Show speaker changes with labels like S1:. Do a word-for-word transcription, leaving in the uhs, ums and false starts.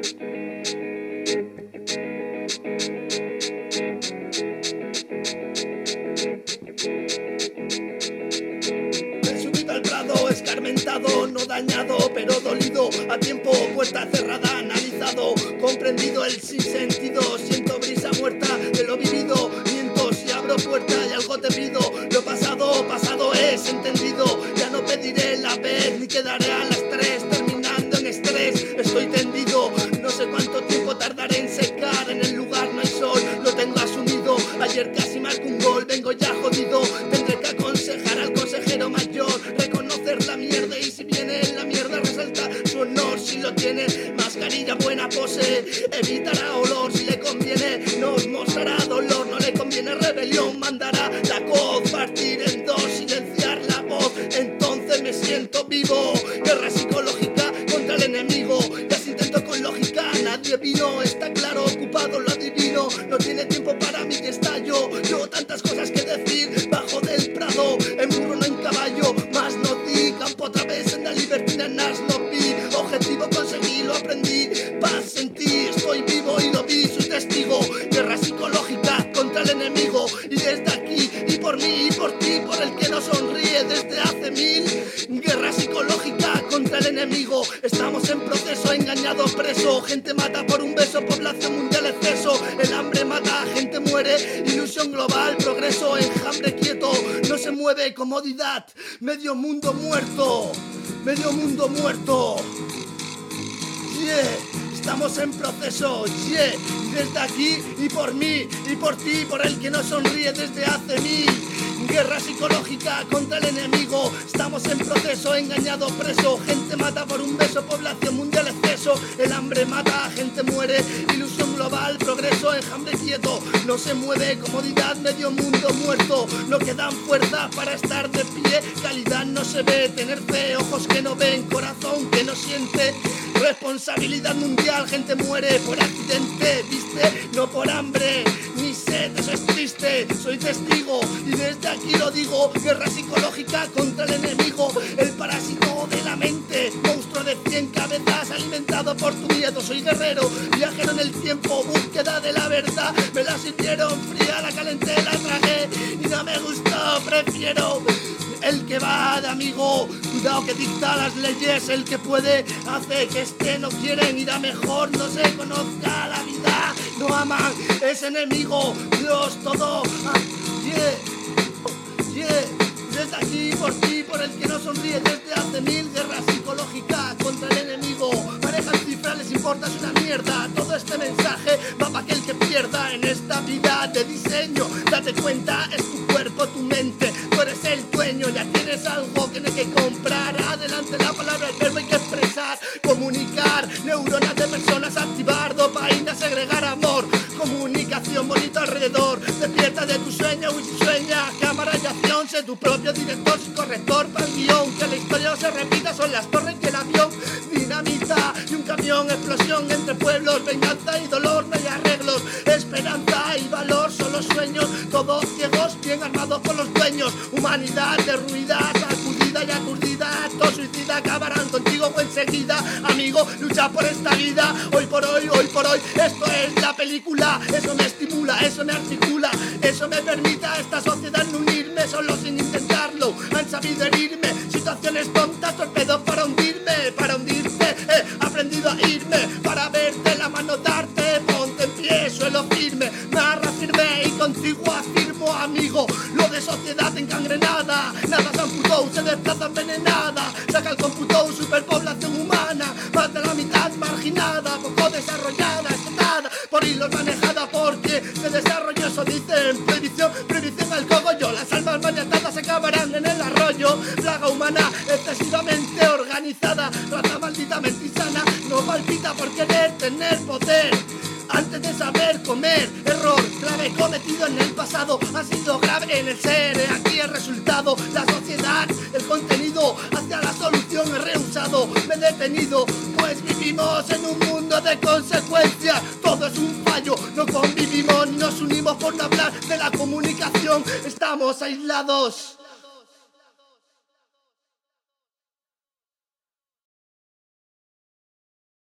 S1: Subido al prado, escarmentado, no dañado, pero dolido, a tiempo, puerta cerrada, analizado, comprendido el sinsentido, siento brisa muerta de lo vivido, miento si abro puerta y algo te pido, lo pasado, pasado es entendido, ya no pediré la vez, ni quedaré a las tres, terminando en estrés, estoy tendido, no sé cuánto tiempo tardaré en secar, en el lugar no hay sol, lo tengo asumido, ayer casi marco un gol, vengo ya jodido, tendré que aconsejar al consejero mayor, reconocer la mierda y si viene en la mierda resalta su honor si lo tiene, mascarilla buena pose, evitará olor si le conviene, nos mostrará dolor, no le conviene rebelión, mandará la coz, partir en dos, silenciar la voz, entonces me siento vivo, guerra psicológica contra el enemigo, ya se intento con lógica, nadie vino, está claro, ocupado lo adivino, no tiene tiempo para mí que estallo, yo tantas cosas que decir, bajo del prado, en burro no en caballo, más no di, campo otra vez en la libertina, nas no vi, objetivo conseguí, lo aprendí, paz sentí, estoy vivo y lo vi, soy testigo, guerra psicológica contra el enemigo, y desde aquí, y por mí, y por ti, por el que no sonríe desde hace mil, guerra psicológica contra el enemigo, estamos en proceso, engañado, preso, gente mata por un beso, población mundial exceso, el hambre mata, gente muere, ilusión global, progreso, enjambre quieto, no se mueve, comodidad, medio mundo muerto, medio mundo muerto, yeah. Estamos en proceso, yeah, desde aquí y por mí, y por ti, por el que no sonríe desde hace mil. Guerra psicológica contra el enemigo, estamos en proceso, engañado, preso, gente mata por un beso, población mundial exceso, el hambre mata, gente muere, ilusión global, progreso, enjambre quieto, no se mueve, comodidad, medio mundo muerto, no quedan fuerzas para estar de pie, calidad no se ve, tener fe, ojos que no ven, corazón que no siente, responsabilidad mundial, gente muere por accidente, viste, no por hambre, ni sed, eso es triste, soy testigo y desde aquí lo digo, guerra psicológica contra el enemigo, el parásito de la mente, monstruo de cien cabezas alimentado por tu miedo, soy guerrero, viajero en el tiempo, búsqueda de la verdad, me la sirvieron fría, la calenté, la tragué y no me gustó, prefiero el que va de amigo, cuidado que dicta las leyes, el que puede hace que este no quieren ir a mejor, no se conozca la vida, no aman, es enemigo, Dios todo, ah, yeah, yeah, desde aquí por ti, por el que no sonríe desde hace mil, guerra psicológica contra el enemigo, manejan cifras, les importa, es una mierda, todo este mensaje va para aquel que pierda en esta vida de diseño, date cuenta, es tu cuerpo, tu mente, tú eres el dueño, ya tienes algo que no hay que comprar, adelante la palabra, el verbo hay que expresar, comunicar, neuronas de personas, activar, dopamina, segregar amor, comunicación bonita alrededor, despierta de tu sueño y sueña, cámara y acción, sé tu propio director, sin corrector, para el guión, que la historia no se repita, son las torres y el avión, dinamita y un camión, explosión entre pueblos, venganza y dolor, no hay arreglos, esperanza y valor, solo sueños, todos ciegos, bien armados por los dueños, humanidad derruida, sacudida y aturdida, actos suicida, acabarán contigo o enseguida, amigo, lucha por esta vida, hoy por hoy, hoy por hoy, esto es la película, eso me estimula, eso me articula, eso me permite a esta sociedad no unirme, solo sin intentarlo, han sabido herirme, situaciones tontas, torpedos para hundirme, para hundirte, he aprendido a irme, para verte la mano darte, ponte en pie, suelo firme, me arra firme y contigo afirmo, amigo, lo de sociedad encangrenada, nada se amputó, se desplaza envenenada, saca el computó, superpoblación humana, más de la mitad marginada, poco desarrollada, estatada, por hilos manejada, porque se desarrolló, eso dicen, prohibición, prohibición al cogollo, las almas maniatadas se acabarán en el arroyo, plaga humana excesivamente organizada, raza malditamente insana, no palpita por querer tener poder, antes de saber comer, error grave cometido en el pasado, ha sido grave en el ser, he aquí el resultado, la sociedad, el contenido, hacia la solución he rehusado, me he detenido, pues vivimos en un mundo de consecuencias, todo es un fallo, no convivimos, nos unimos por no hablar de la comunicación, estamos aislados.